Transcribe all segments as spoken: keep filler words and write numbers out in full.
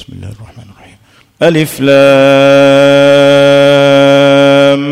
بسم الله الرحمن الرحيم. ألف لام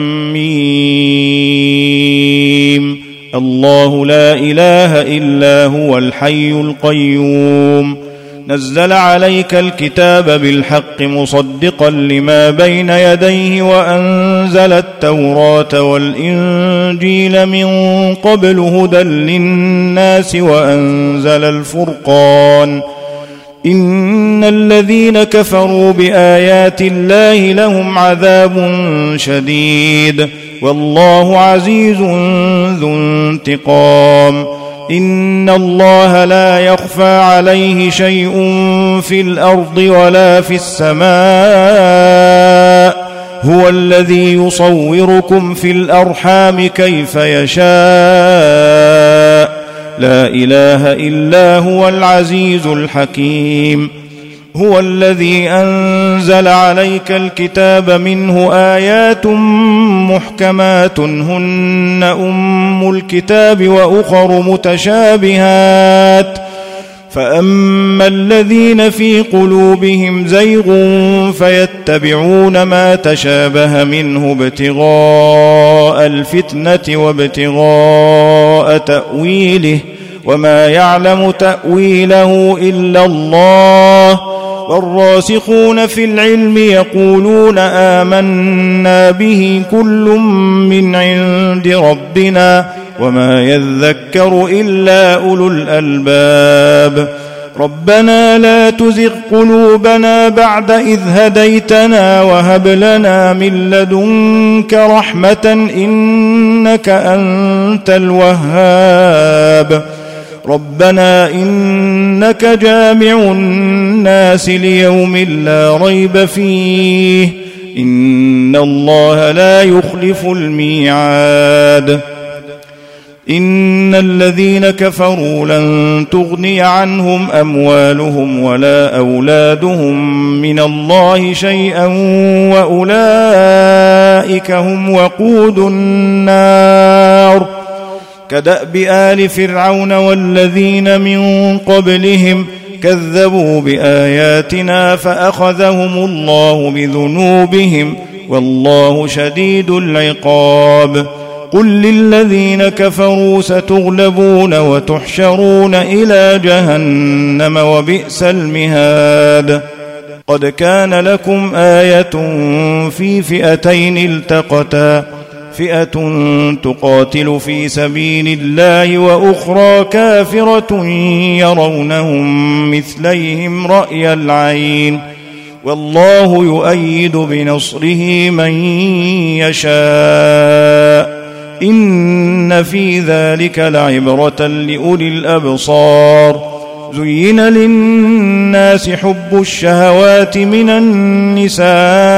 ميم. الله لا إله إلا هو الحي القيوم. نزل عليك الكتاب بالحق مصدقا لما بين يديه وأنزل التوراة والإنجيل من قبل هدى للناس وأنزل الفرقان. إن الذين كفروا بآيات الله لهم عذاب شديد والله عزيز ذو انتقام. إن الله لا يخفى عليه شيء في الأرض ولا في السماء. هو الذي يصوركم في الأرحام كيف يشاء. لا إله إلا هو العزيز الحكيم. هو الذي أنزل عليك الكتاب منه آيات محكمات هن أم الكتاب وأخر متشابهات فأما الذين في قلوبهم زيغ فيتبعون ما تشابه منه ابتغاء الفتنة وابتغاء تأويله وما يعلم تأويله إلا الله. والراسخون في العلم يقولون آمنا به كل من عند ربنا وما يذكر إلا أولو الألباب. ربنا لا تزغ قلوبنا بعد إذ هديتنا وهب لنا من لدنك رحمة إنك أنت الوهاب. ربنا إنك جامع الناس ليوم لا ريب فيه إن الله لا يخلف الميعاد. إن الذين كفروا لن تغني عنهم أموالهم ولا أولادهم من الله شيئا وأولئك هم وقود النار. كدأب آل فرعون والذين من قبلهم كذبوا بآياتنا فأخذهم الله بذنوبهم والله شديد العقاب. قل للذين كفروا ستغلبون وتحشرون إلى جهنم وبئس المهاد. قد كان لكم آية في فئتين التقتا فئة تقاتل في سبيل الله وأخرى كافرة يرونهم مثليهم رأي العين والله يؤيد بنصره من يشاء. إن في ذلك لعبرة لأولي الأبصار. زين للناس حب الشهوات من النساء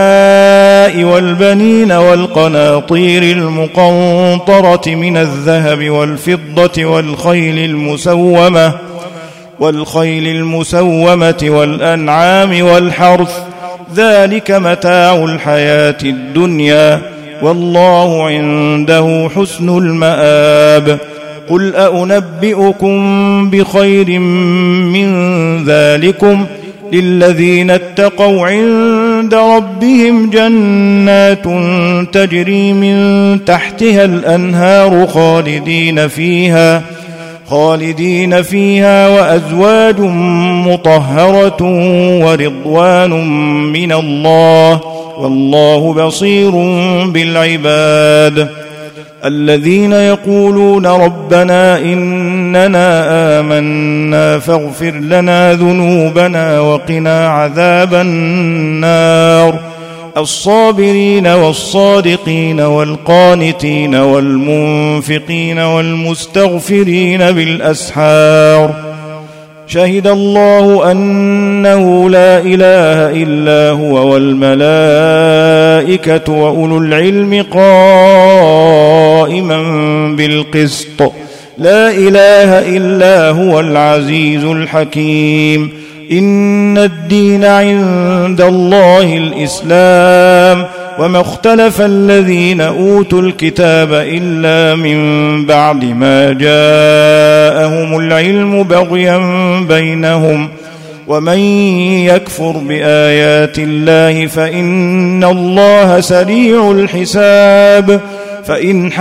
والبنين والقناطير المقنطرة من الذهب والفضة والخيل المسومة والخيل المسومة والأنعام والحرث ذلك متاع الحياة الدنيا والله عنده حسن المآب. قل أنبئكم بخير من ذلكم للذين اتقوا عند ربهم جنات تجري من تحتها الأنهار خالدين فيها خالدين فيها وأزواج مطهرة ورضوان من الله والله بصير بالعباد. الذين يقولون ربنا إننا آمنا فاغفر لنا ذنوبنا وقنا عذاب النار. الصابرين والصادقين والقانتين والمنفقين والمستغفرين بالأسحار. شهد الله أنه لا إله إلا هو والملائكة وأولو العلم قائما بالقسط. لا إله إلا هو العزيز الحكيم. إن الدين عند الله الإسلام وما اختلف الذين أوتوا الكتاب إلا من بعد ما جاءهم العلم بغيا بينهم ومن يكفر بآيات الله فإن الله سريع الحساب فإن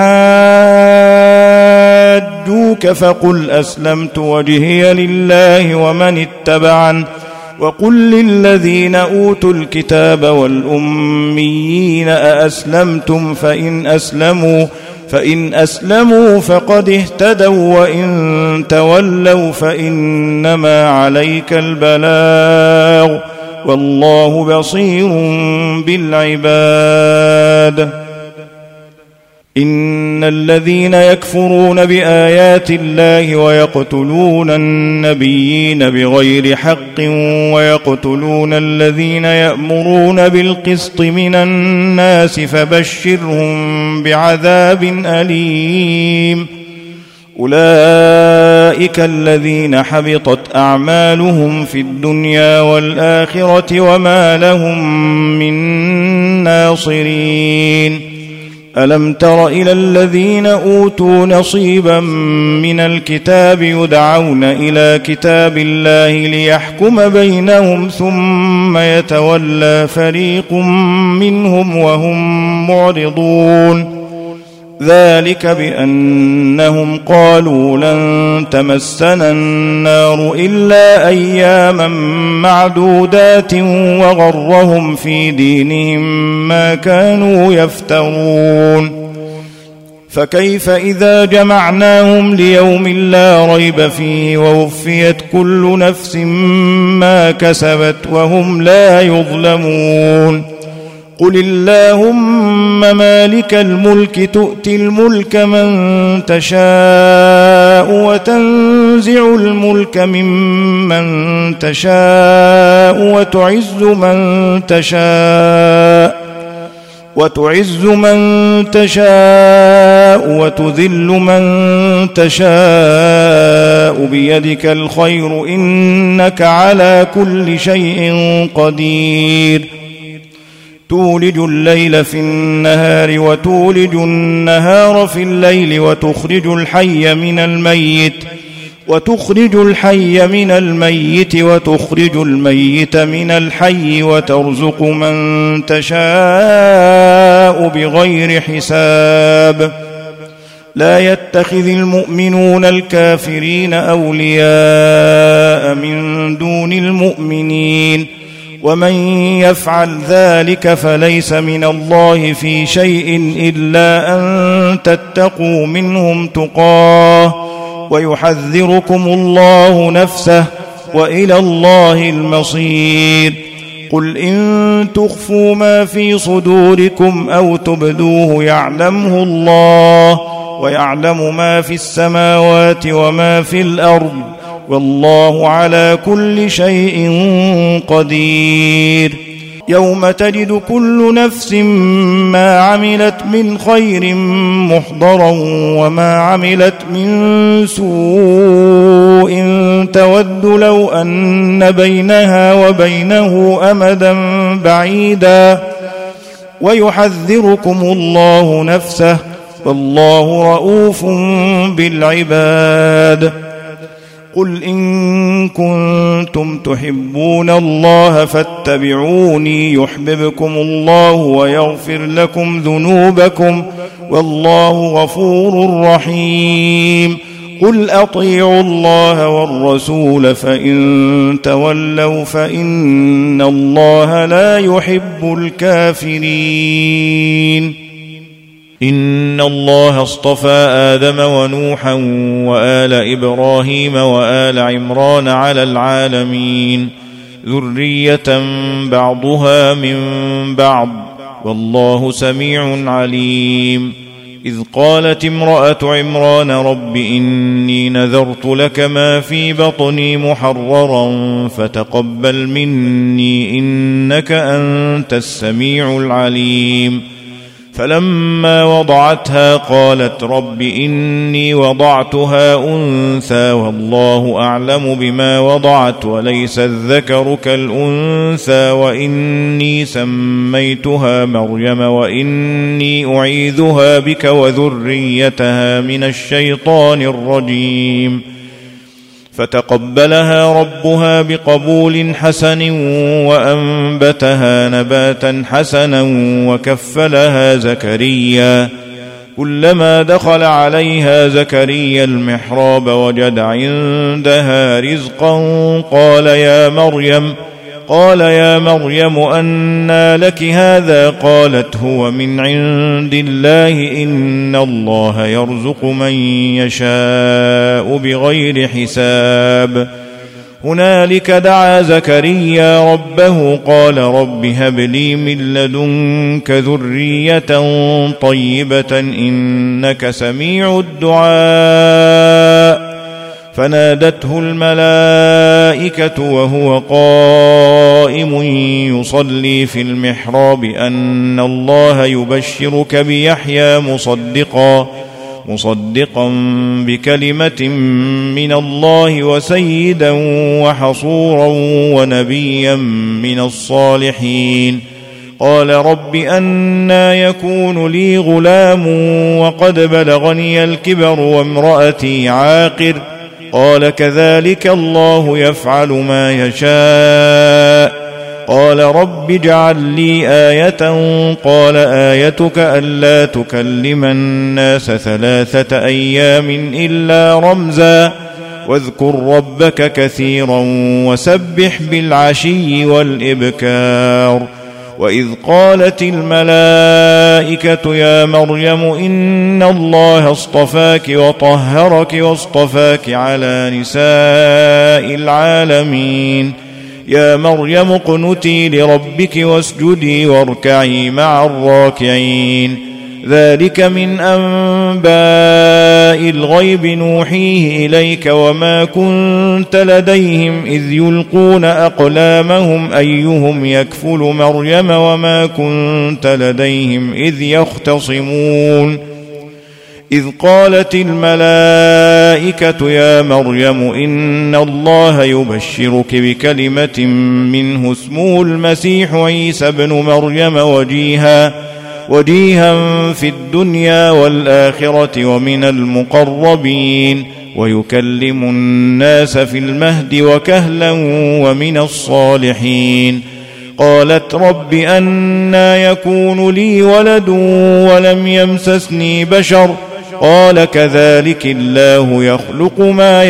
حاجوك فقل أسلمت وجهي لله ومن اتبعن وقل للذين أوتوا الكتاب والأميين أأسلمتم فإن أسلموا فإن أسلموا فقد اهتدوا وإن تولوا فإنما عليك البلاغ والله بصير بالعباد. إن الذين يكفرون بآيات الله ويقتلون النبيين بغير حق ويقتلون الذين يأمرون بالقسط من الناس فبشرهم بعذاب أليم. أولئك الذين حبطت أعمالهم في الدنيا والآخرة وما لهم من ناصرين. ألم تر إلى الذين أوتوا نصيبا من الكتاب يدعون إلى كتاب الله ليحكم بينهم ثم يتولى فريق منهم وهم معرضون ذلك بأنهم قالوا لن تمسنا النار إلا أياما معدودات وغرهم في دينهم ما كانوا يفترون. فكيف إذا جمعناهم ليوم لا ريب فيه ووفيت كل نفس ما كسبت وهم لا يظلمون. قل اللهم مالك الملك تؤتي الملك من تشاء وتنزع الملك ممن تشاء وتعز من تشاء وتعز من تشاء وتذل من تشاء بيدك الخير إنك على كل شيء قدير. تولج الليل في النهار وتولج النهار في الليل وتخرج الحي من الميت وتخرج الحي من الميت وتخرج الميت من الحي وترزق من تشاء بغير حساب. لا يتخذ المؤمنون الكافرين أولياء من دون المؤمنين ومن يفعل ذلك فليس من الله في شيء إلا أن تتقوا منهم تقاه ويحذركم الله نفسه وإلى الله المصير. قل إن تخفوا ما في صدوركم أو تبدوه يعلمه الله ويعلم ما في السماوات وما في الأرض والله على كل شيء قدير. يوم تجد كل نفس ما عملت من خير محضرا وما عملت من سوء تود لو أن بينها وبينه أمدا بعيدا ويحذركم الله نفسه والله رؤوف بالعباد. قل إن كنتم تحبون الله فاتبعوني يحببكم الله ويغفر لكم ذنوبكم والله غفور رحيم. قل أطيعوا الله والرسول فإن تولوا فإن الله لا يحب الكافرين. إن الله اصطفى آدم ونوحا وآل إبراهيم وآل عمران على العالمين ذرية بعضها من بعض والله سميع عليم. إذ قالت امرأة عمران رب إني نذرت لك ما في بطني محررا فتقبل مني إنك أنت السميع العليم. فلما وضعتها قالت رب إني وضعتها أنثى والله أعلم بما وضعت وليس الذكر كالأنثى وإني سميتها مريم وإني أعيذها بك وذريتها من الشيطان الرجيم. فتقبلها ربها بقبول حسن وأنبتها نباتا حسنا وكفلها زكريا. كلما دخل عليها زكريا المحراب وجد عندها رزقا قال يا مريم قال يا مريم أنى لك هذا؟ قالت هو من عند الله إن الله يرزق من يشاء بغير حساب. هنالك دعا زكريا ربه قال رب هب لي من لدنك ذرية طيبة إنك سميع الدعاء. فنادته الملائكة وهو قائم يصلي في المحراب أن الله يبشرك بيحيى مصدقا مصدقا بكلمة من الله وسيدا وحصورا ونبيا من الصالحين. قال رب أنى يكون لي غلام وقد بلغني الكبر وامرأتي عاقر؟ قال كذلك الله يفعل ما يشاء. قال رب اجعل لي آية. قال آيتك ألا تكلم الناس ثلاثة أيام إلا رمزا واذكر ربك كثيرا وسبح بالعشي والإبكار. وإذ قالت الملائكة يا مريم إن الله اصطفاك وطهرك واصطفاك على نساء العالمين. يا مريم اقنتي لربك واسجدي واركعي مع الراكعين. ذلك من أنباء الغيب نوحيه إليك وما كنت لديهم إذ يلقون أقلامهم أيهم يكفل مريم وما كنت لديهم إذ يختصمون. إذ قالت الملائكة يا مريم إن الله يبشرك بكلمة منه اسمه المسيح عيسى بن مريم وجيها وجيها في الدنيا والآخرة ومن المقربين ويكلم الناس في المهد وكهلا ومن الصالحين. قالت رب أنى يكون لي ولد ولم يمسسني بشر؟ قال كذلك الله يخلق ما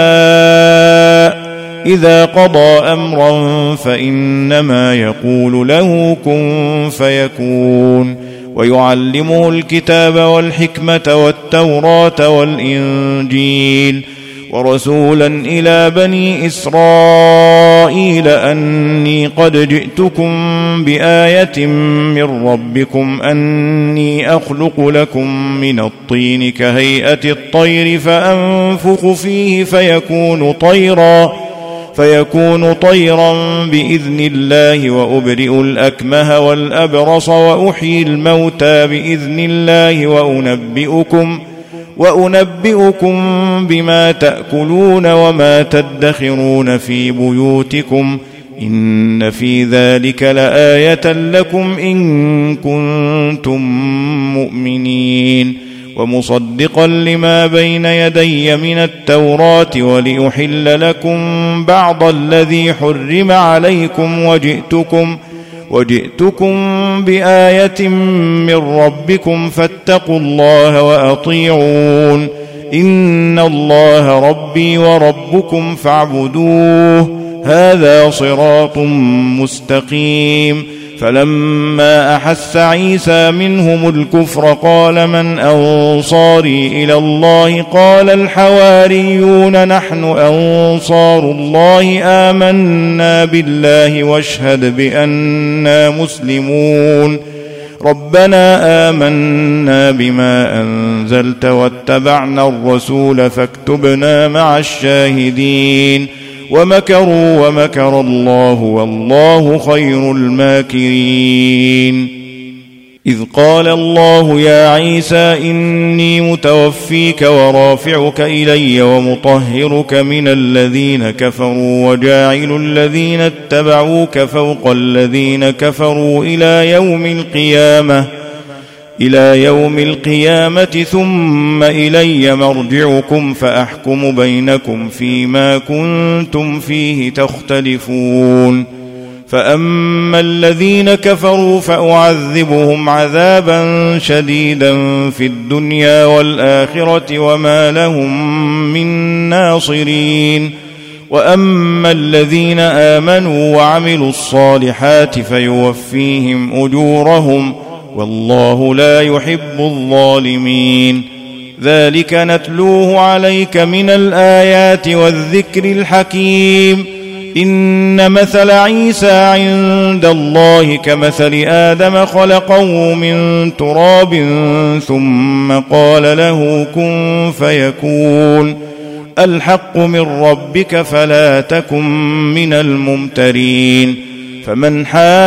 يشاء إذا قضى أمرا فإنما يقول له كن فيكون. ويعلمه الكتاب والحكمة والتوراة والإنجيل ورسولا إلى بني إسرائيل أني قد جئتكم بآية من ربكم أني أخلق لكم من الطين كهيئة الطير فأنفخ فيه فيكون طيرا فيكون طيرا بإذن الله وأبرئ الأكمه والأبرص وأحيي الموتى بإذن الله وأنبئكم وأنبئكم بما تأكلون وما تدخرون في بيوتكم إن في ذلك لآية لكم إن كنتم مؤمنين. ومصدقا لما بين يدي من التوراة ولأحل لكم بعض الذي حرم عليكم وجئتكم وجئتكم بآية من ربكم فاتقوا الله وأطيعون إن الله ربي وربكم فاعبدوه هذا صراط مستقيم. فلما أحس عيسى منهم الكفر قال من أنصاري إلى الله؟ قال الحواريون نحن أنصار الله آمنا بالله واشهد بأننا مسلمون. ربنا آمنا بما أنزلت واتبعنا الرسول فاكتبنا مع الشاهدين. ومكروا ومكر الله والله خير الماكرين. إذ قال الله يا عيسى إني متوفيك ورافعك إلي ومطهرك من الذين كفروا وجاعل الذين اتبعوك فوق الذين كفروا إلى يوم القيامة إلى يوم القيامة ثم إلي مرجعكم فأحكم بينكم فيما كنتم فيه تختلفون فأما الذين كفروا فأعذبهم عذابا شديدا في الدنيا والآخرة وما لهم من ناصرين وأما الذين آمنوا وعملوا الصالحات فيوفيهم أجورهم والله لا يحب الظالمين ذلك نتلوه عليك من الآيات والذكر الحكيم إن مثل عيسى عند الله كمثل آدم خلقه من تراب ثم قال له كن فيكون الحق من ربك فلا تكن من الممترين فمن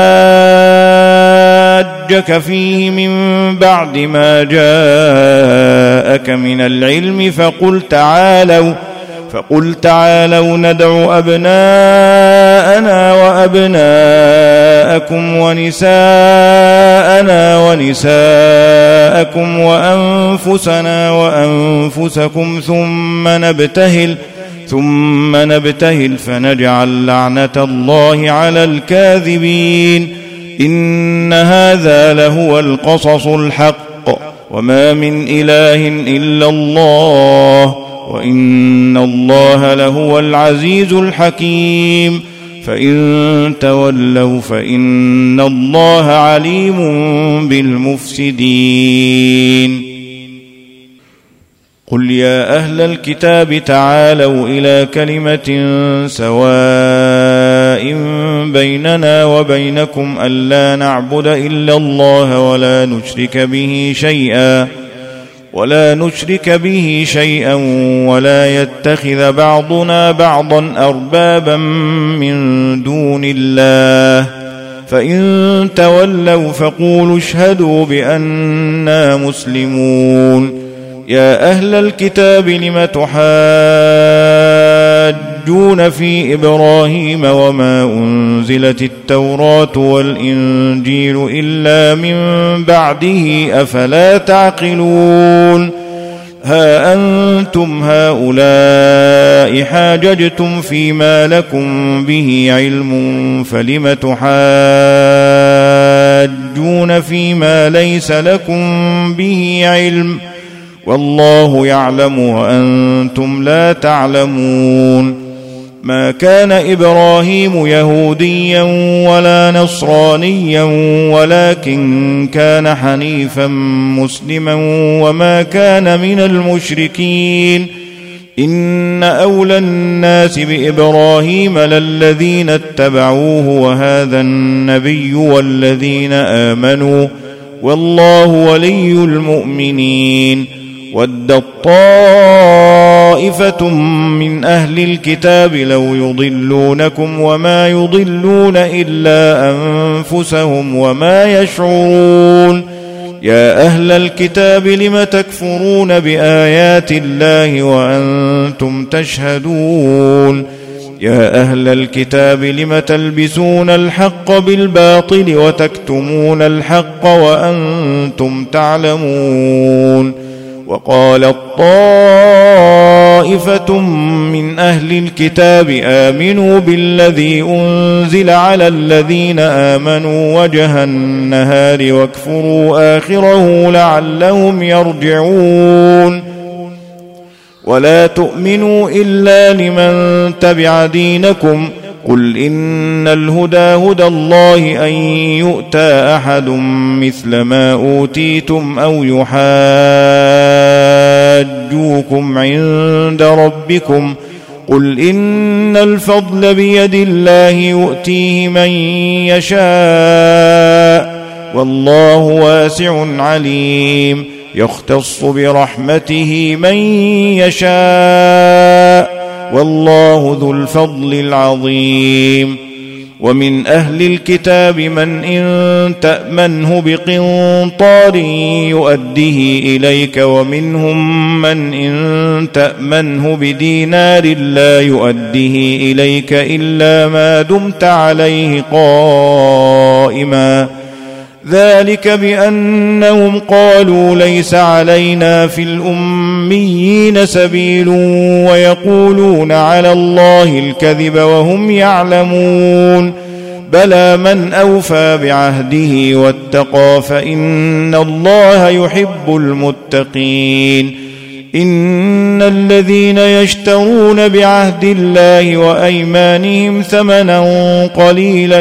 حاجك فيه من بعد ما جاءك من العلم فقل تعالوا فقل تعالوا ندع أبناءنا وأبناءكم ونساءنا ونساءكم وأنفسنا وأنفسكم ثم نبتهل ثم نبتهل فنجعل لعنة الله على الكاذبين إن هذا لهو القصص الحق وما من إله إلا الله وإن الله لهو العزيز الحكيم فإن تولوا فإن الله عليم بالمفسدين قل يا أهل الكتاب تعالوا إلى كلمة سواء بيننا وبينكم ألا نعبد إلا الله ولا نشرك به شيئا ولا نشرك به شيئا ولا يتخذ بعضنا بعضا أربابا من دون الله فإن تولوا فقولوا اشهدوا بأننا مسلمون يا أهل الكتاب لم تحاجون في إبراهيم وما أنزلت التوراة والإنجيل إلا من بعده أفلا تعقلون ها أنتم هؤلاء حاججتم فيما لكم به علم فلم تحاجون فيما ليس لكم به علم والله يعلم وأنتم لا تعلمون ما كان إبراهيم يهوديا ولا نصرانيا ولكن كان حنيفا مسلما وما كان من المشركين إن أولى الناس بإبراهيم للذين اتبعوه وهذا النبي والذين آمنوا والله ولي المؤمنين ودت طائفة من أهل الكتاب لو يضلونكم وما يضلون إلا أنفسهم وما يشعرون يا أهل الكتاب لم تكفرون بآيات الله وأنتم تشهدون يا أهل الكتاب لم تلبسون الحق بالباطل وتكتمون الحق وأنتم تعلمون وقالت طائفة من أهل الكتاب آمنوا بالذي أنزل على الذين آمنوا وجه النهار واكفروا آخره لعلهم يرجعون ولا تؤمنوا إلا لمن تبع دينكم قل إن الهدى هدى الله أن يؤتى أحد مثل ما أوتيتم أو يحاجوكم عند ربكم قل إن الفضل بيد الله يؤتيه من يشاء والله واسع عليم يختص برحمته من يشاء والله ذو الفضل العظيم ومن أهل الكتاب من إن تأمنه بقنطار يؤديه إليك ومنهم من إن تأمنه بدينار لا يؤديه إليك إلا ما دمت عليه قائما ذلك بأنهم قالوا ليس علينا في الأميين سبيل ويقولون على الله الكذب وهم يعلمون بلى من أوفى بعهده واتقى فإن الله يحب المتقين إن الذين يشترون بعهد الله وأيمانهم ثمنا قليلا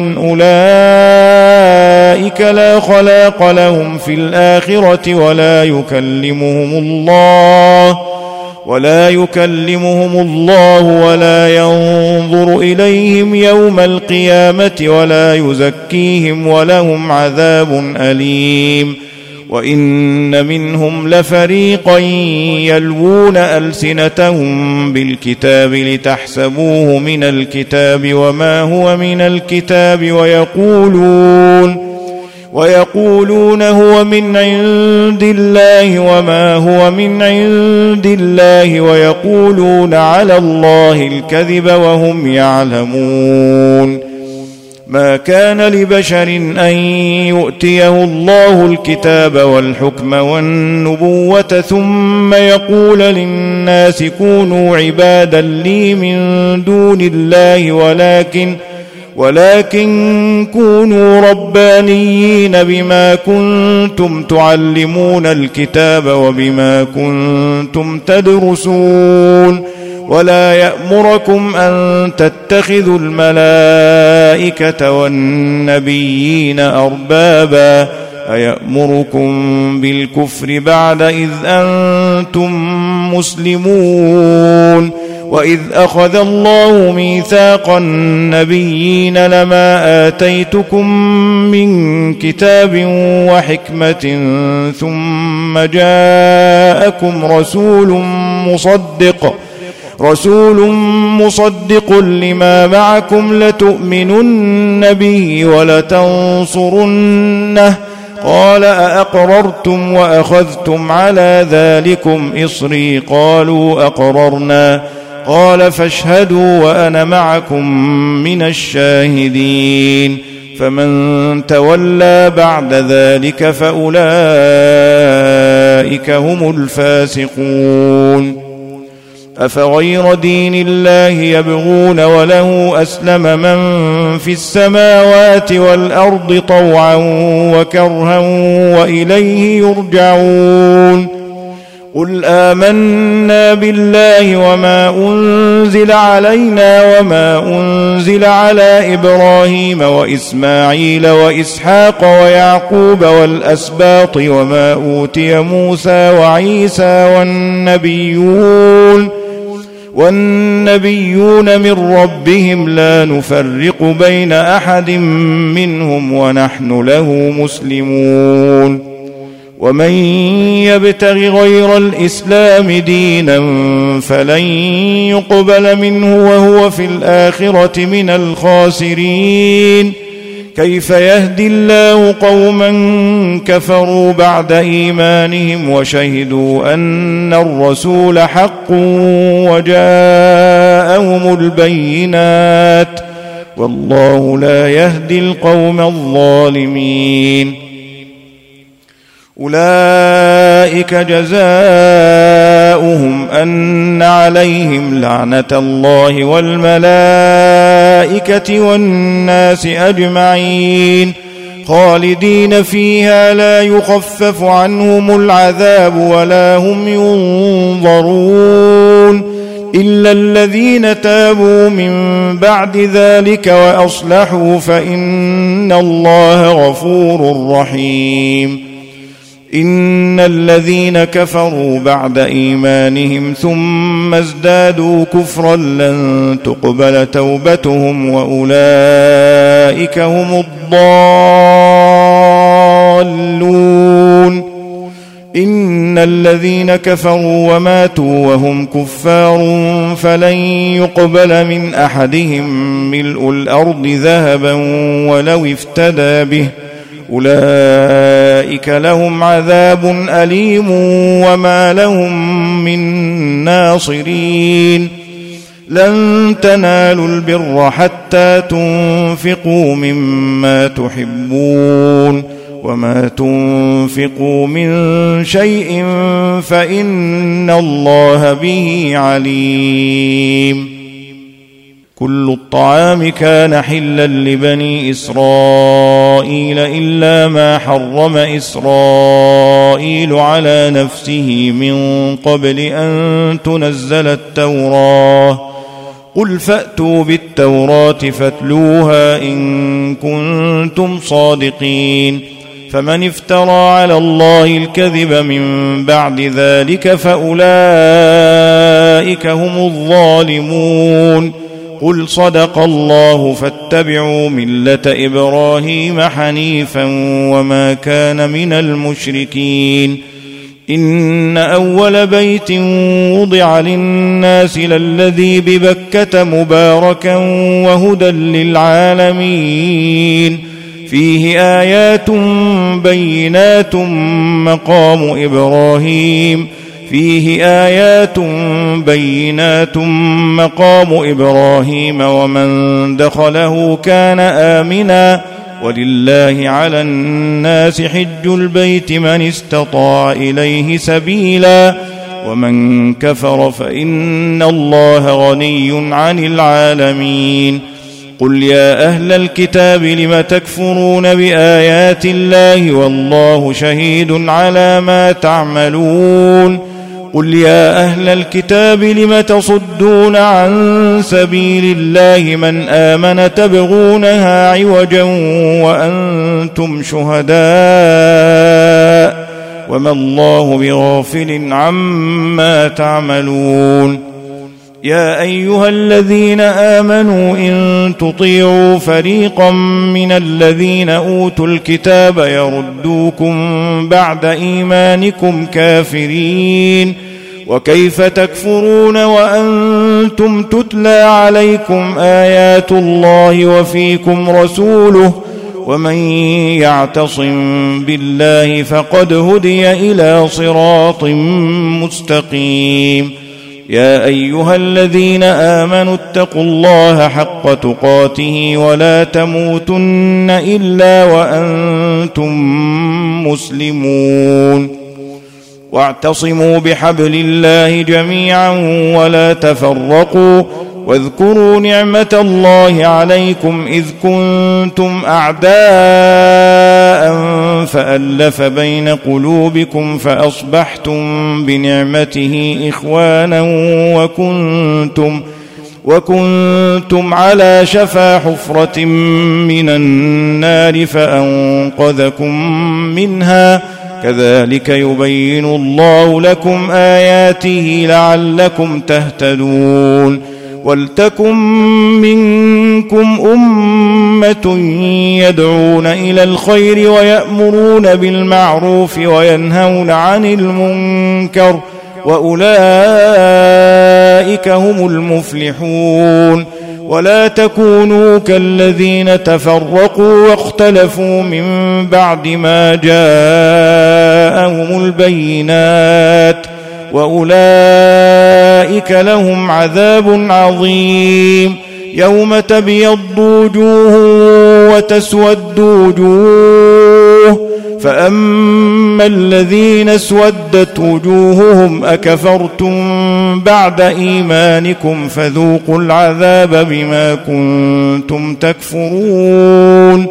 أولئك لا خلاق لهم في الآخرة ولا يكلمهم الله ولا يكلمهم الله ولا ينظر إليهم يوم القيامة ولا يزكيهم ولهم عذاب أليم وإن منهم لفريقا يلوون ألسنتهم بالكتاب لتحسبوه من الكتاب وما هو من الكتاب ويقولون ويقولون هو من عند الله وما هو من عند الله ويقولون على الله الكذب وهم يعلمون ما كان لبشر أن يؤتيه الله الكتاب والحكم والنبوة ثم يقول للناس كونوا عبادا لي من دون الله ولكن ولكن كونوا ربانيين بما كنتم تعلمون الكتاب وبما كنتم تدرسون ولا يأمركم أن تتخذوا الملائكة والنبيين أربابا أيأمركم بالكفر بعد إذ أنتم مسلمون وإذ أخذ الله ميثاق النبيين لما آتيتكم من كتاب وحكمة ثم جاءكم رسول مصدق رسول مصدق لما معكم لتؤمنن به ولتنصرنه قال أأقررتم وأخذتم على ذلكم إصري قالوا أقررنا قال فاشهدوا وأنا معكم من الشاهدين فمن تولى بعد ذلك فأولئك هم الفاسقون أفغير دين الله يبغون وله أسلم من في السماوات والأرض طوعا وكرها وإليه يرجعون قل آمنا بالله وما أنزل علينا وما أنزل على إبراهيم وإسماعيل وإسحاق ويعقوب والأسباط وما أوتي موسى وعيسى والنبيون والنبيون من ربهم لا نفرق بين أحد منهم ونحن له مسلمون ومن يبتغ غير الإسلام دينا فلن يقبل منه وهو في الآخرة من الخاسرين كيف يهدي الله قوما كفروا بعد إيمانهم وشهدوا أن الرسول حق وجاءهم البينات والله لا يهدي القوم الظالمين أولئك جزاؤهم أن عليهم لعنة الله والملائكة والناس أجمعين خالدين فيها لا يخفف عنهم العذاب ولا هم ينظرون إلا الذين تابوا من بعد ذلك وأصلحوا فإن الله غفور رحيم إن الذين كفروا بعد إيمانهم ثم ازدادوا كفرا لن تقبل توبتهم وأولئك هم الضالون إن الذين كفروا وماتوا وهم كفار فلن يقبل من أحدهم ملء الأرض ذهبا ولو افتدى به أولئك لهم عذاب أليم وما لهم من ناصرين لن تنالوا البر حتى تنفقوا مما تحبون وما تنفقوا من شيء فإن الله به عليم. كل الطعام كان حلا لبني إسرائيل إلا ما حرم إسرائيل على نفسه من قبل أن تنزل التوراة. قل فأتوا بالتوراة فاتلوها إن كنتم صادقين. فمن افترى على الله الكذب من بعد ذلك فأولئك هم الظالمون. قل صدق الله فاتبعوا ملة إبراهيم حنيفا وما كان من المشركين. إن أول بيت وضع للناس للذي ببكة مباركا وهدى للعالمين فيه آيات بينات مقام إبراهيم فيه آيات بينات مقام إبراهيم ومن دخله كان آمنا ولله على الناس حج البيت من استطاع إليه سبيلا ومن كفر فإن الله غني عن العالمين. قل يا أهل الكتاب لم تكفرون بآيات الله والله شهيد على ما تعملون. قل يا أهل الكتاب لم تصدون عن سبيل الله من آمن تبغونها عوجا وأنتم شهداء وما الله بغافل عما تعملون. يا أيها الذين آمنوا إن تطيعوا فريقا من الذين أوتوا الكتاب يردوكم بعد إيمانكم كافرين وكيف تكفرون وأنتم تتلى عليكم آيات الله وفيكم رسوله ومن يعتصم بالله فقد هدي إلى صراط مستقيم. يا أيها الذين آمنوا اتقوا الله حق تقاته ولا تموتن إلا وأنتم مسلمون. واعتصموا بحبل الله جميعا ولا تفرقوا واذكروا نعمة الله عليكم إذ كنتم أعداء فألف بين قلوبكم فأصبحتم بنعمته إخوانا وكنتم, وكنتم على شفا حفرة من النار فأنقذكم منها كذلك يبين الله لكم آياته لعلكم تهتدون. ولتكن منكم أمة يدعون إلى الخير ويأمرون بالمعروف وينهون عن المنكر وأولئك هم المفلحون. ولا تكونوا كالذين تفرقوا واختلفوا من بعد ما جاءهم البينات وأولئك لهم عذاب عظيم. يوم تبيض وجوه وتسود وجوه فأما الذين اسودت وجوههم أكفرتم بعد إيمانكم فذوقوا العذاب بما كنتم تكفرون.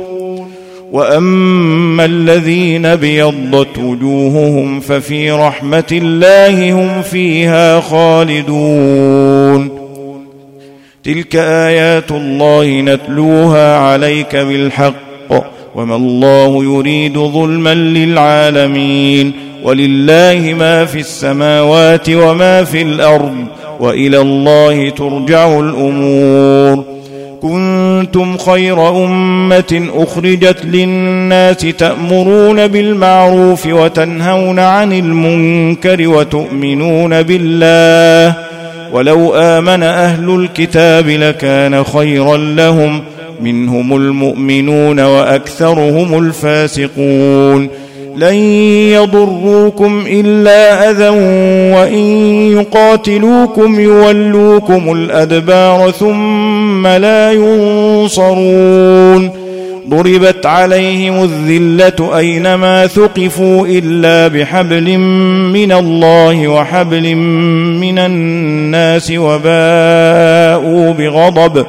وأما الذين بيضت وجوههم ففي رحمة الله هم فيها خالدون. تلك آيات الله نتلوها عليك بالحق وما الله يريد ظلما للعالمين. ولله ما في السماوات وما في الأرض وإلى الله ترجع الأمور. كنتم خير أمة أخرجت للناس تأمرون بالمعروف وتنهون عن المنكر وتؤمنون بالله ولو آمن أهل الكتاب لكان خيرا لهم منهم المؤمنون وأكثرهم الفاسقون. لن يضروكم إلا أذى وإن يقاتلوكم يولوكم الأدبار ثم لا ينصرون. ضربت عليهم الذلة أينما ثقفوا إلا بحبل من الله وحبل من الناس وباءوا بغضب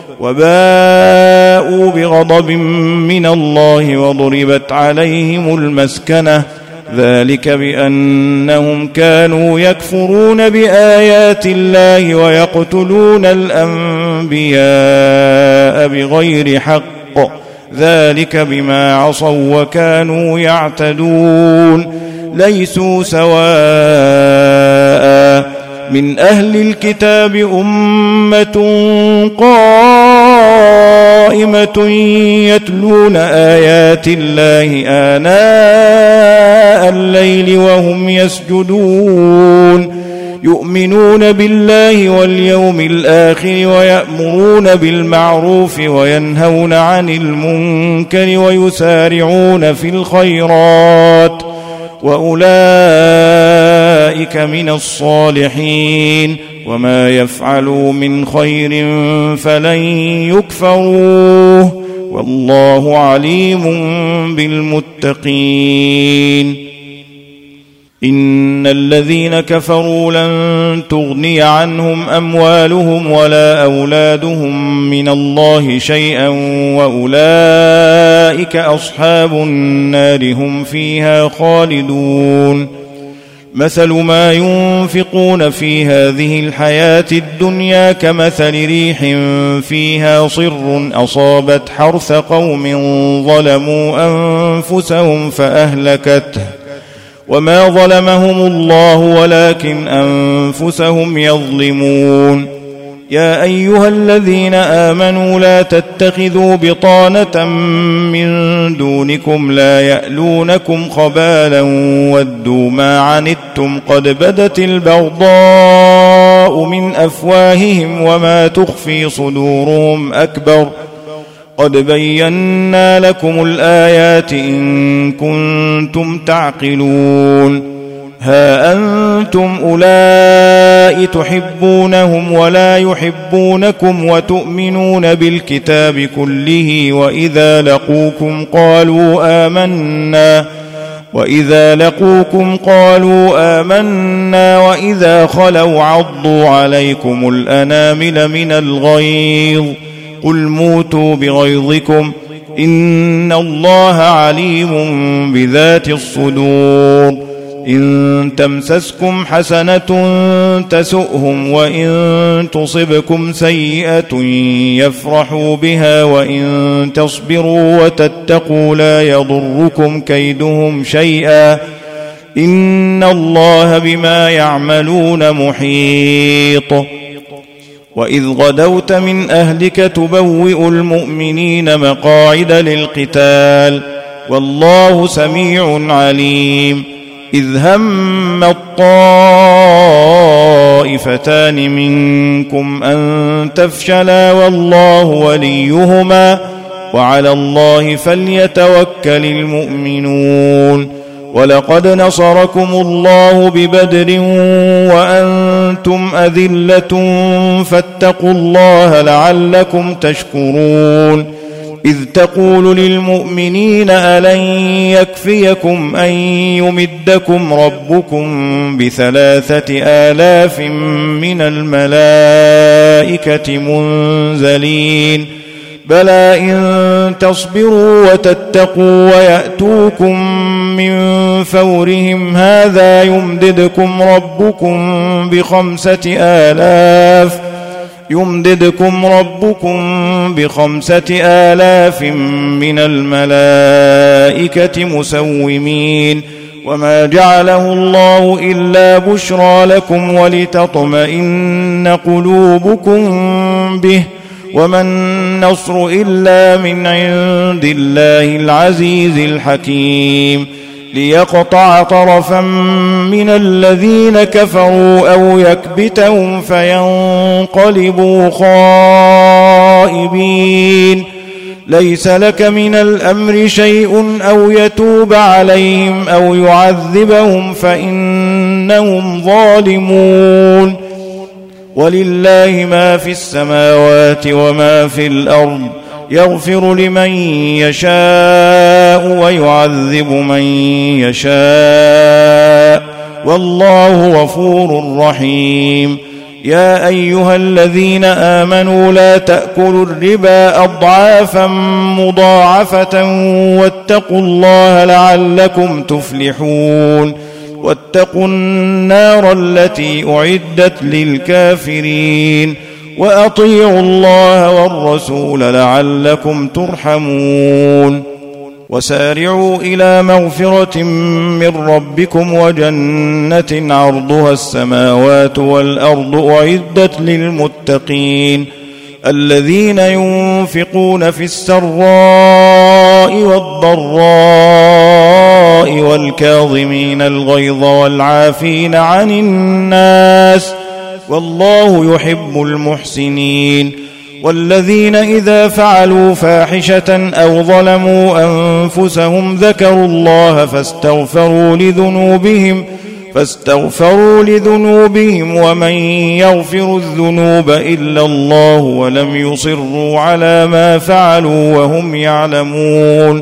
وباءوا بغضب من الله وضربت عليهم المسكنة ذلك بأنهم كانوا يكفرون بآيات الله ويقتلون الأنبياء بغير حق ذلك بما عصوا وكانوا يعتدون ليسوا سواء من أهل الكتاب أمة قائمة يتلون آيات الله آناء الليل وهم يسجدون يؤمنون بالله واليوم الآخر ويأمرون بالمعروف وينهون عن المنكر ويسارعون في الخيرات وأولئك من الصالحين وما يفعلوا من خير فلن يكفروه والله عليم بالمتقين إن الذين كفروا لن تغني عنهم أموالهم ولا أولادهم من الله شيئا وأولئك أصحاب النار هم فيها خالدون مثل ما ينفقون في هذه الحياة الدنيا كمثل ريح فيها صر أصابت حرث قوم ظلموا أنفسهم فأهلكته وما ظلمهم الله ولكن أنفسهم يظلمون يا أيها الذين آمنوا لا تتخذوا بطانة من دونكم لا يألونكم خبالا ودوا ما عنتم قد بدت البغضاء من أفواههم وما تخفي صدورهم أكبر قد بينا لكم الآيات إن كنتم تعقلون ها أنتم أولئك تحبونهم ولا يحبونكم وتؤمنون بالكتاب كله وإذا لقوكم قالوا آمنا وإذا لقوكم قالوا آمنا وإذا خلوا عضوا عليكم الأنامل من الغيظ قل موتوا بغيظكم إن الله عليم بذات الصدور إن تمسسكم حسنة تسؤهم وإن تصبكم سيئة يفرحوا بها وإن تصبروا وتتقوا لا يضركم كيدهم شيئا إن الله بما يعملون محيط وإذ غدوت من أهلك تبوئ المؤمنين مقاعد للقتال والله سميع عليم إذ هم الطائفتان منكم أن تفشلا والله وليهما وعلى الله فليتوكل المؤمنون ولقد نصركم الله ببدر وأنتم أذلة فاتقوا الله لعلكم تشكرون إذ تقول للمؤمنين ألن يكفيكم أن يمدكم ربكم بثلاثة آلاف من الملائكة منزلين بلى إن تصبروا وتتقوا ويأتوكم من فورهم هذا يمددكم ربكم بخمسة آلاف يمددكم ربكم بخمسة آلاف من الملائكة مسومين وما جعله الله إلا بشرى لكم ولتطمئن قلوبكم به وما النصر إلا من عند الله العزيز الحكيم ليقطع طرفا من الذين كفروا أو يكبتهم فينقلبوا خائبين ليس لك من الأمر شيء أو يتوب عليهم أو يعذبهم فإنهم ظالمون ولله ما في السماوات وما في الأرض يغفر لمن يشاء ويعذب من يشاء والله غفور رحيم. يا أيها الذين آمنوا لا تأكلوا الربا أضعافا مضاعفة واتقوا الله لعلكم تفلحون. واتقوا النار التي أعدت للكافرين وأطيعوا الله والرسول لعلكم ترحمون. وسارعوا إلى مغفرة من ربكم وجنة عرضها السماوات والأرض أعدت للمتقين الذين ينفقون في السراء والضراء والكاظمين الغيظ والعافين عن الناس والله يحب المحسنين. والذين إذا فعلوا فاحشة أو ظلموا أنفسهم ذكروا الله فاستغفروا لذنوبهم فاستغفروا لذنوبهم ومن يغفر الذنوب إلا الله ولم يصروا على ما فعلوا وهم يعلمون.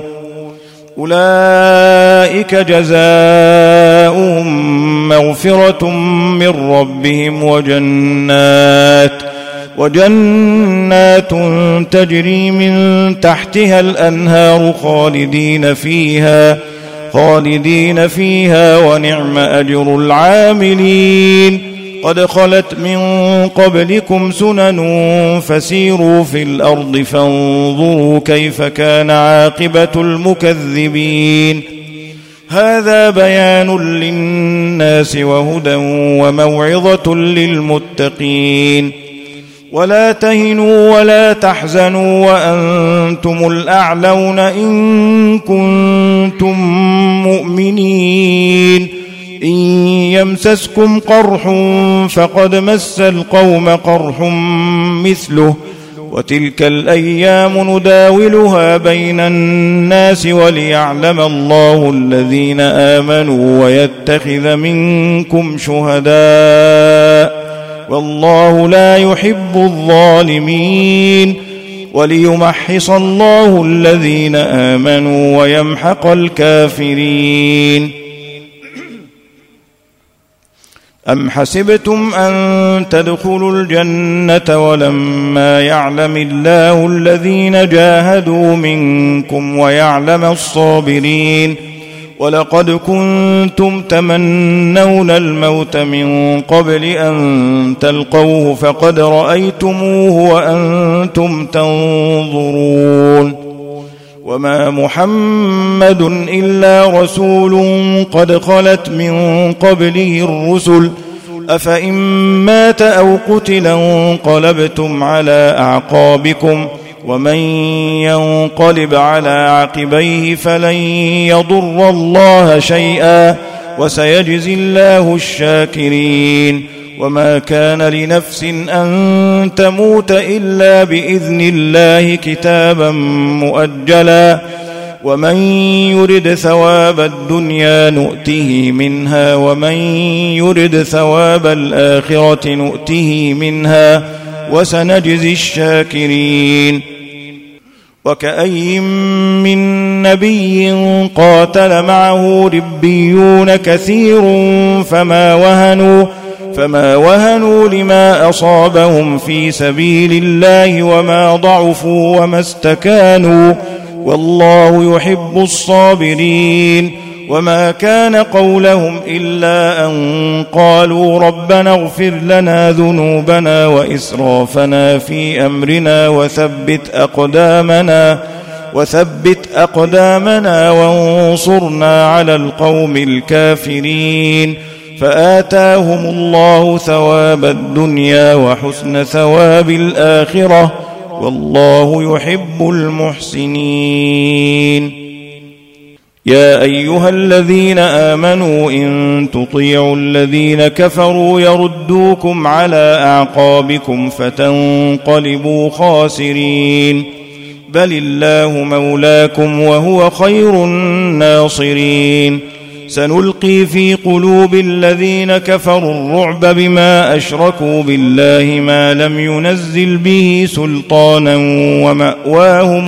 أولئك جزاؤهم مغفرة من ربهم وجنات وجنات تجري من تحتها الأنهار خالدين فيها خالدين فيها ونعم أجر العاملين. قد خلت من قبلكم سنن فسيروا في الأرض فانظروا كيف كان عاقبة المكذبين. هذا بيان للناس وهدى وموعظة للمتقين. ولا تهنوا ولا تحزنوا وأنتم الأعلون إن كنتم مؤمنين. إن يمسسكم قرح فقد مس القوم قرح مثله وتلك الأيام نداولها بين الناس وليعلم الله الذين آمنوا ويتخذ منكم شهداء والله لا يحب الظالمين. وليمحص الله الذين آمنوا ويمحق الكافرين. أم حسبتم أن تدخلوا الجنة ولما يعلم الله الذين جاهدوا منكم ويعلم الصابرين. ولقد كنتم تمنون الموت من قبل أن تلقوه فقد رأيتموه وأنتم تنظرون. وما محمد إلا رسول قد خلت من قبله الرسل أفإن مات أو قتلا انقلبتم على أعقابكم ومن ينقلب على عقبيه فلن يضر الله شيئا وسيجزي الله الشاكرين. وما كان لنفس أن تموت إلا بإذن الله كتابا مؤجلا ومن يرد ثواب الدنيا نؤته منها ومن يرد ثواب الآخرة نؤته منها وسنجزي الشاكرين. وكأي من نبي قاتل معه ربيون كثير فما وهنوا فما وهنوا لما أصابهم في سبيل الله وما ضعفوا وما استكانوا والله يحب الصابرين. وما كان قولهم إلا أن قالوا ربنا اغفر لنا ذنوبنا وإسرافنا في أمرنا وثبت أقدامنا وثبت أقدامنا وانصرنا على القوم الكافرين. فآتاهم الله ثواب الدنيا وحسن ثواب الآخرة والله يحب المحسنين. يا أيها الذين آمنوا إن تطيعوا الذين كفروا يردوكم على أعقابكم فتنقلبوا خاسرين. بل الله مولاكم وهو خير الناصرين. سنلقي في قلوب الذين كفروا الرعب بما أشركوا بالله ما لم ينزل به سلطانا ومأواهم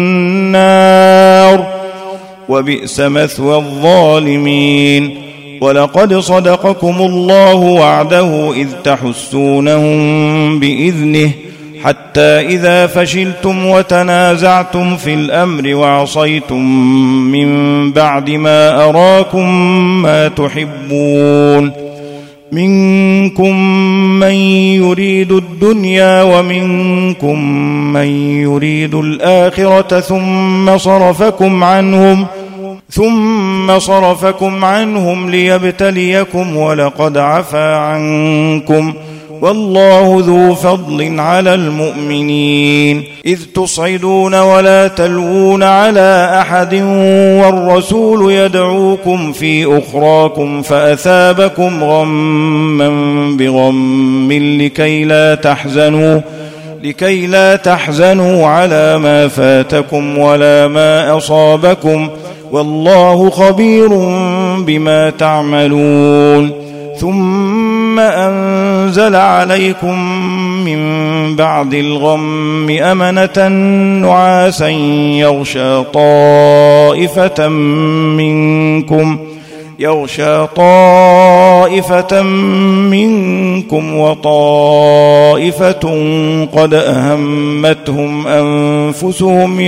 النار وبئس مثوى الظالمين. ولقد صدقكم الله وعده إذ تحسونهم بإذنه حتى إذا فشلتم وتنازعتم في الأمر وعصيتم من بعد ما أراكم ما تحبون منكم من يريد الدنيا ومنكم من يريد الآخرة ثم صرفكم عنهم ثم صرفكم عنهم ليبتليكم ولقد عفا عنكم والله ذو فضل على المؤمنين. إذ تصعدون ولا تلوون على أحد والرسول يدعوكم في أخراكم فأثابكم غما بغم لكي لا تحزنوا لكي لا تحزنوا على ما فاتكم ولا ما أصابكم والله خبير بما تعملون. ثم أنزل عليكم من بعد الغم أمنة نعاسا يغشى طائفة منكم يغشى طائفة منكم وطائفة قد أهمتهم أنفسهم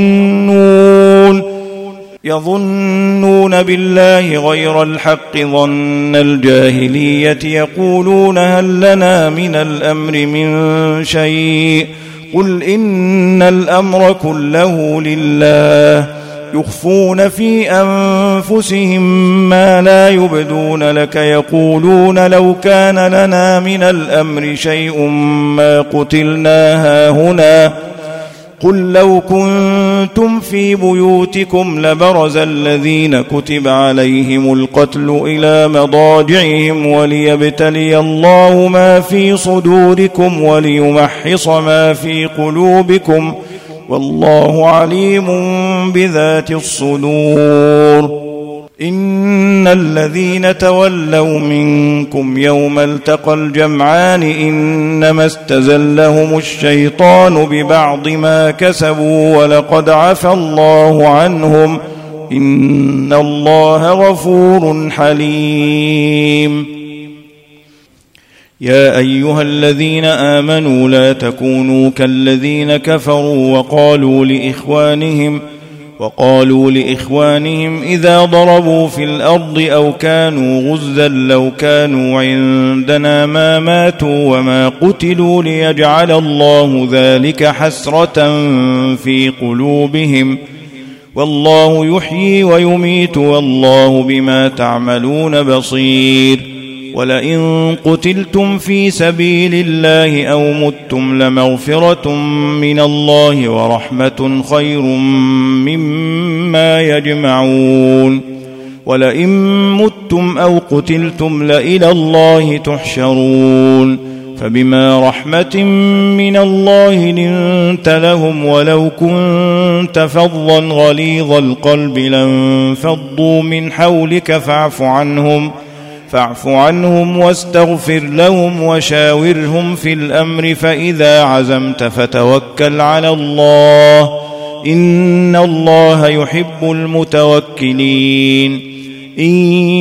يظنون يظنون بالله غير الحق ظن الجاهلية يقولون هل لنا من الأمر من شيء قل إن الأمر كله لله يخفون في أنفسهم ما لا يبدون لك يقولون لو كان لنا من الأمر شيء ما قتلنا هاهنا قل لو كنتم في بيوتكم لبرز الذين كتب عليهم القتل إلى مضاجعهم وليبتلي الله ما في صدوركم وليمحص ما في قلوبكم والله عليم بذات الصدور. إن الذين تولوا منكم يوم التقى الجمعان إنما استزلهم الشيطان ببعض ما كسبوا ولقد عفى الله عنهم إن الله غفور حليم. يا أيها الذين آمنوا لا تكونوا كالذين كفروا وقالوا لإخوانهم وقالوا لإخوانهم إذا ضربوا في الأرض أو كانوا غزا لو كانوا عندنا ما ماتوا وما قتلوا ليجعل الله ذلك حسرة في قلوبهم والله يحيي ويميت والله بما تعملون بصير. ولئن قتلتم في سبيل الله أو متم لمغفرة من الله ورحمة خير مما يجمعون. ولئن متم أو قتلتم لإلى الله تحشرون. فبما رحمة من الله لنت لهم ولو كنت فظا غليظ القلب لانفضوا من حولك فاعف عنهم فاعف عنهم واستغفر لهم وشاورهم في الأمر فإذا عزمت فتوكل على الله إن الله يحب المتوكلين. إن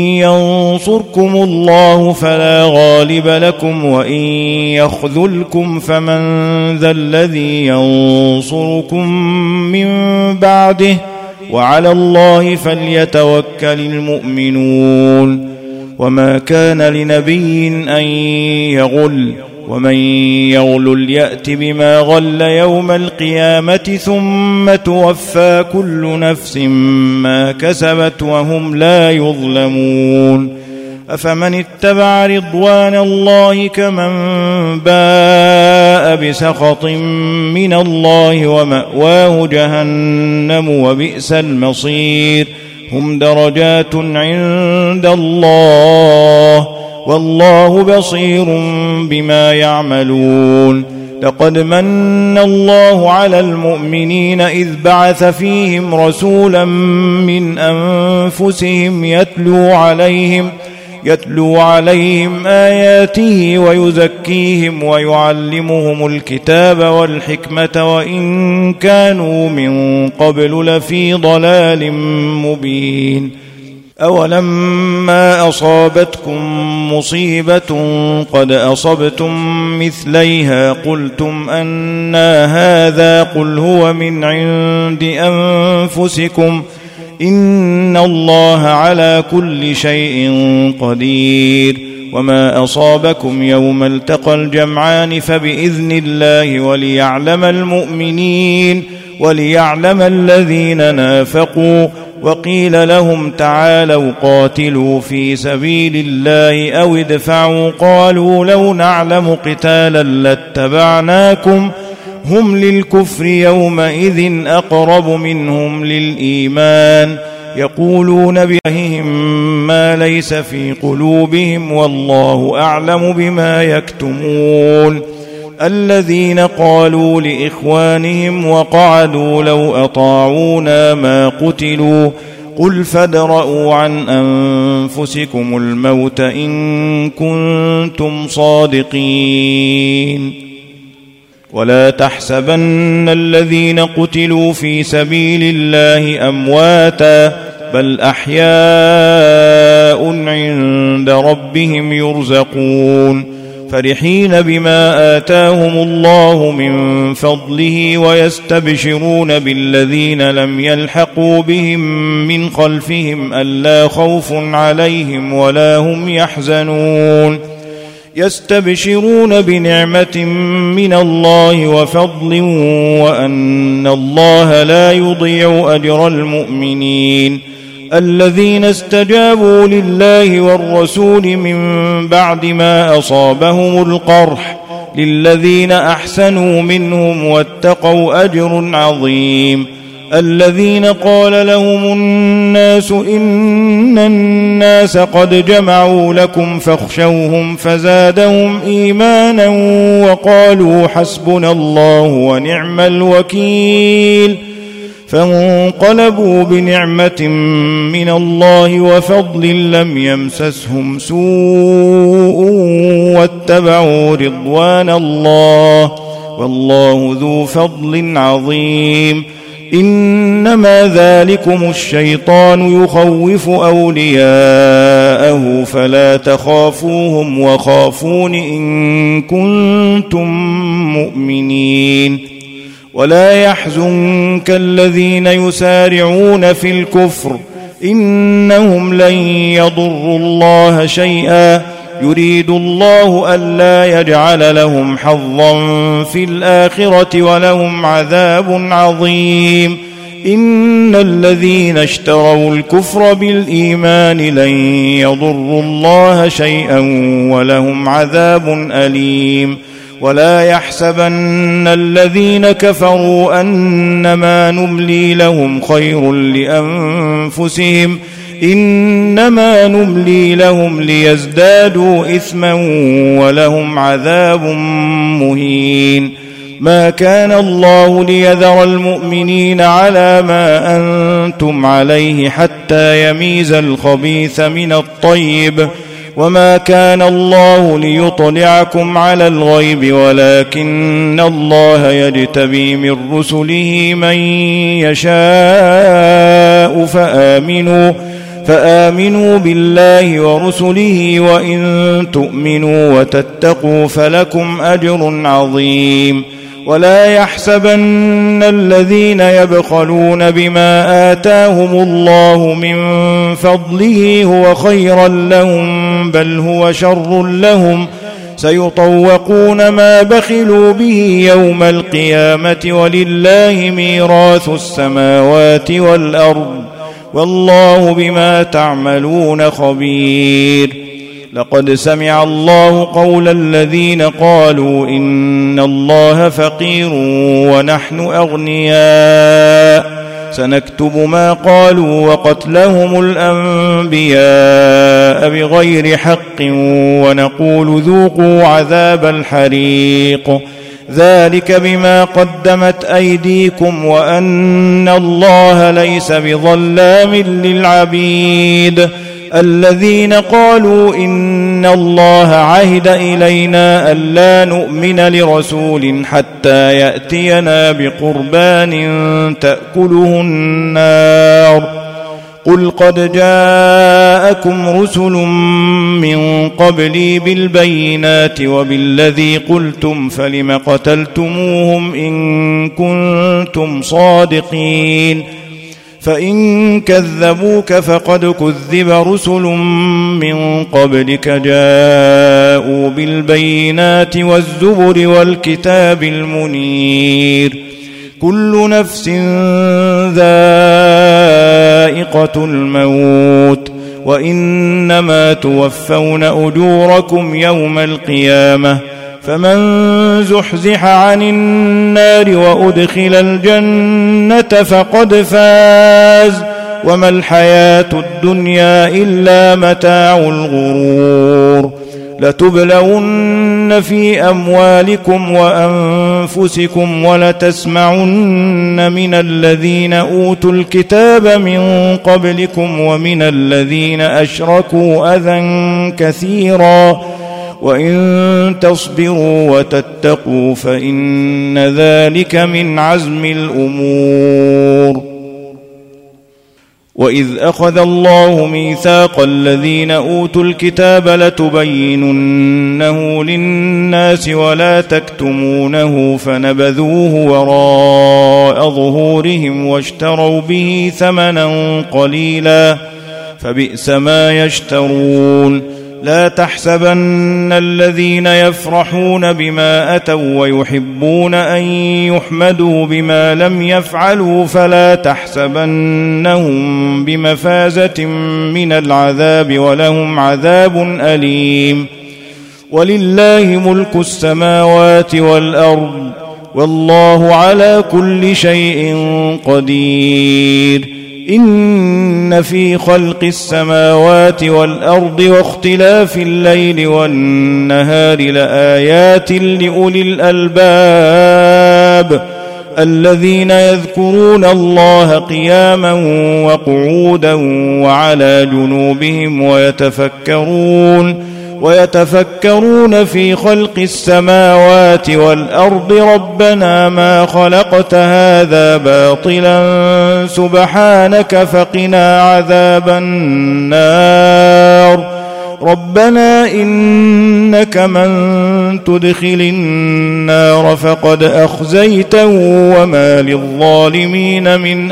ينصركم الله فلا غالب لكم وإن يخذلكم فمن ذا الذي ينصركم من بعده وعلى الله فليتوكل المؤمنون. وما كان لنبي أن يغل ومن يغل يأت بما غل يوم القيامة ثم توفى كل نفس ما كسبت وهم لا يظلمون. أفمن اتبع رضوان الله كمن باء بسخط من الله ومأواه جهنم وبئس المصير. هم درجات عند الله والله بصير بما يعملون. لقد من الله على المؤمنين إذ بعث فيهم رسولا من أنفسهم يتلو عليهم يتلو عليهم آياته ويزكيهم ويعلمهم الكتاب والحكمة وإن كانوا من قبل لفي ضلال مبين. أولما أصابتكم مصيبة قد أصبتم مثليها قلتم أنى هذا قل هو من عند أنفسكم إن الله على كل شيء قدير. وما أصابكم يوم التقى الجمعان فبإذن الله وليعلم المؤمنين وليعلم الذين نافقوا. وقيل لهم تعالوا قاتلوا في سبيل الله أو ادفعوا قالوا لو نعلم قتالا لاتبعناكم هم للكفر يومئذ أقرب منهم للإيمان يقولون بأفواههم ما ليس في قلوبهم والله أعلم بما يكتمون. الذين قالوا لإخوانهم وقعدوا لو أطاعونا ما قتلوا قل فادرءوا عن أنفسكم الموت إن كنتم صادقين. ولا تحسبن الذين قتلوا في سبيل الله أمواتا بل أحياء عند ربهم يرزقون فرحين بما آتاهم الله من فضله ويستبشرون بالذين لم يلحقوا بهم من خلفهم ألا خوف عليهم ولا هم يحزنون يستبشرون بنعمة من الله وفضل وأن الله لا يضيع أجر المؤمنين. الذين استجابوا لله والرسول من بعد ما أصابهم القرح للذين أحسنوا منهم واتقوا أجر عظيم. الذين قال لهم الناس إن الناس قد جمعوا لكم فاخشوهم فزادهم إيمانا وقالوا حسبنا الله ونعم الوكيل فانقلبوا بنعمة من الله وفضل لم يمسسهم سوء واتبعوا رضوان الله والله ذو فضل عظيم. إنما ذلكم الشيطان يخوف أولياءه فلا تخافوهم وخافون إن كنتم مؤمنين. ولا يحزنك الذين يسارعون في الكفر إنهم لن يضروا الله شيئا يريد الله ألا يجعل لهم حظا في الآخرة ولهم عذاب عظيم. إن الذين اشتروا الكفر بالإيمان لن يضروا الله شيئا ولهم عذاب أليم. ولا يحسبن الذين كفروا أنما نملي لهم خير لأنفسهم إنما نملي لهم ليزدادوا إثما ولهم عذاب مهين. ما كان الله ليذر المؤمنين على ما أنتم عليه حتى يميز الخبيث من الطيب وما كان الله ليطلعكم على الغيب ولكن الله يجتبي من رسله من يشاء فآمنوا فآمنوا بالله ورسله وإن تؤمنوا وتتقوا فلكم أجر عظيم. ولا يحسبن الذين يبخلون بما آتاهم الله من فضله هو خيرا لهم بل هو شر لهم سيطوقون ما بخلوا به يوم القيامة ولله ميراث السماوات والأرض والله بما تعملون خبير. لقد سمع الله قول الذين قالوا إن الله فقير ونحن أغنياء سنكتب ما قالوا وقتلهم الأنبياء بغير حق ونقول ذوقوا عذاب الحريق ذلك بما قدمت أيديكم وأن الله ليس بظلام للعبيد. الذين قالوا إن الله عهد إلينا ألا نؤمن لرسول حتى يأتينا بقربان تأكله النار قل قد جاءكم رسل من قبلي بالبينات وبالذي قلتم فلم قتلتموهم إن كنتم صادقين فإن كذبوك فقد كذب رسل من قبلك جاءوا بالبينات والزبر والكتاب المنير كل نفس ذائقة الموت وإنما توفون أجوركم يوم القيامة فمن زحزح عن النار وأدخل الجنة فقد فاز وما الحياة الدنيا إلا متاع الغرور. لتبلون في أموالكم وأنفسكم ولتسمعن من الذين أوتوا الكتاب من قبلكم ومن الذين أشركوا أذى كثيرا وإن تصبروا وتتقوا فإن ذلك من عزم الأمور. وإذ أخذ الله ميثاق الذين أوتوا الكتاب لتبيننه للناس ولا تكتمونه فنبذوه وراء ظهورهم واشتروا به ثمنا قليلا فبئس ما يشترون. لا تحسبن الذين يفرحون بما أتوا ويحبون أن يحمدوا بما لم يفعلوا فلا تحسبنهم بمفازة من العذاب ولهم عذاب أليم. ولله ملك السماوات والأرض والله على كل شيء قدير. إن في خلق السماوات والأرض واختلاف الليل والنهار لآيات لأولي الألباب الذين يذكرون الله قياما وقعودا وعلى جنوبهم ويتفكرون ويتفكرون في خلق السماوات والأرض ربنا ما خلقت هذا باطلا سبحانك فقنا عذاب النار. ربنا إنك من تدخل النار فقد أخزيته وما للظالمين من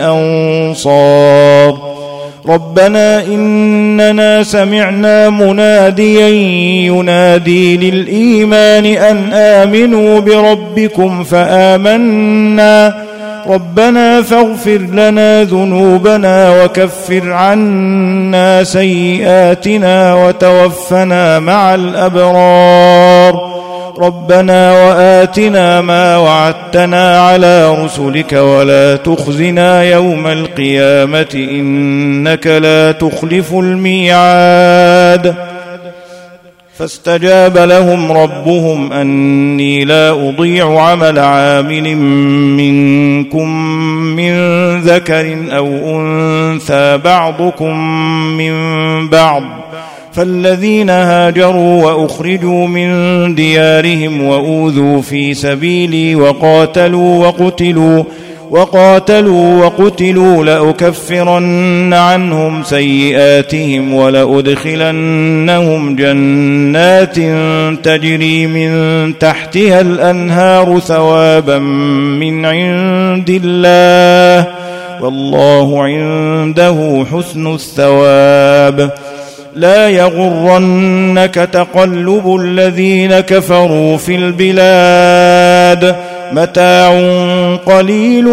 أنصار. ربنا إننا سمعنا مناديا ينادي للإيمان أن آمنوا بربكم فآمنا ربنا فاغفر لنا ذنوبنا وكفر عنا سيئاتنا وتوفنا مع الأبرار. ربنا وآتنا ما وعدتنا على رسلك ولا تخزنا يوم القيامة إنك لا تخلف الميعاد. فاستجاب لهم ربهم أني لا أضيع عمل عامل منكم من ذكر أو أنثى بعضكم من بعض فالذين هاجروا وأخرجوا من ديارهم وأوذوا في سبيلي وقاتلوا وقتلوا وقاتلوا وقتلوا لأكفرن عنهم سيئاتهم ولأدخلنهم جنات تجري من تحتها الأنهار ثوابا من عند الله والله عنده حسن الثواب. لا يغرنك تقلب الذين كفروا في البلاد متاع قليل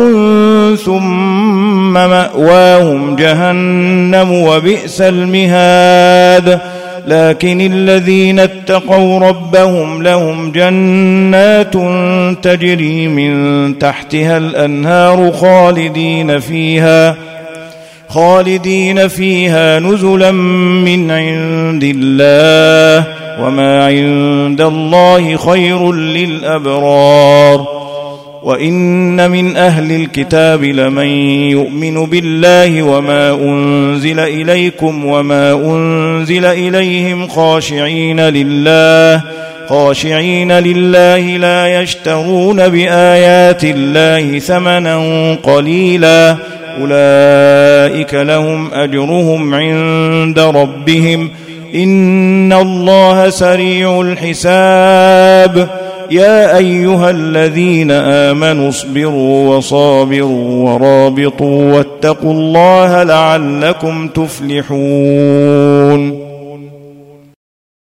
ثم مأواهم جهنم وبئس المهاد. لكن الذين اتقوا ربهم لهم جنات تجري من تحتها الأنهار خالدين فيها خالدين فيها نزلا من عند الله وما عند الله خير للأبرار. وإن من أهل الكتاب لمن يؤمن بالله وما أنزل إليكم وما أنزل إليهم خاشعين لله خاشعين لله لا يشترون بآيات الله ثمنا قليلا أولئك لهم أجرهم عند ربهم إن الله سريع الحساب. يا أيها الذين آمنوا اصبروا وصابروا ورابطوا واتقوا الله لعلكم تفلحون.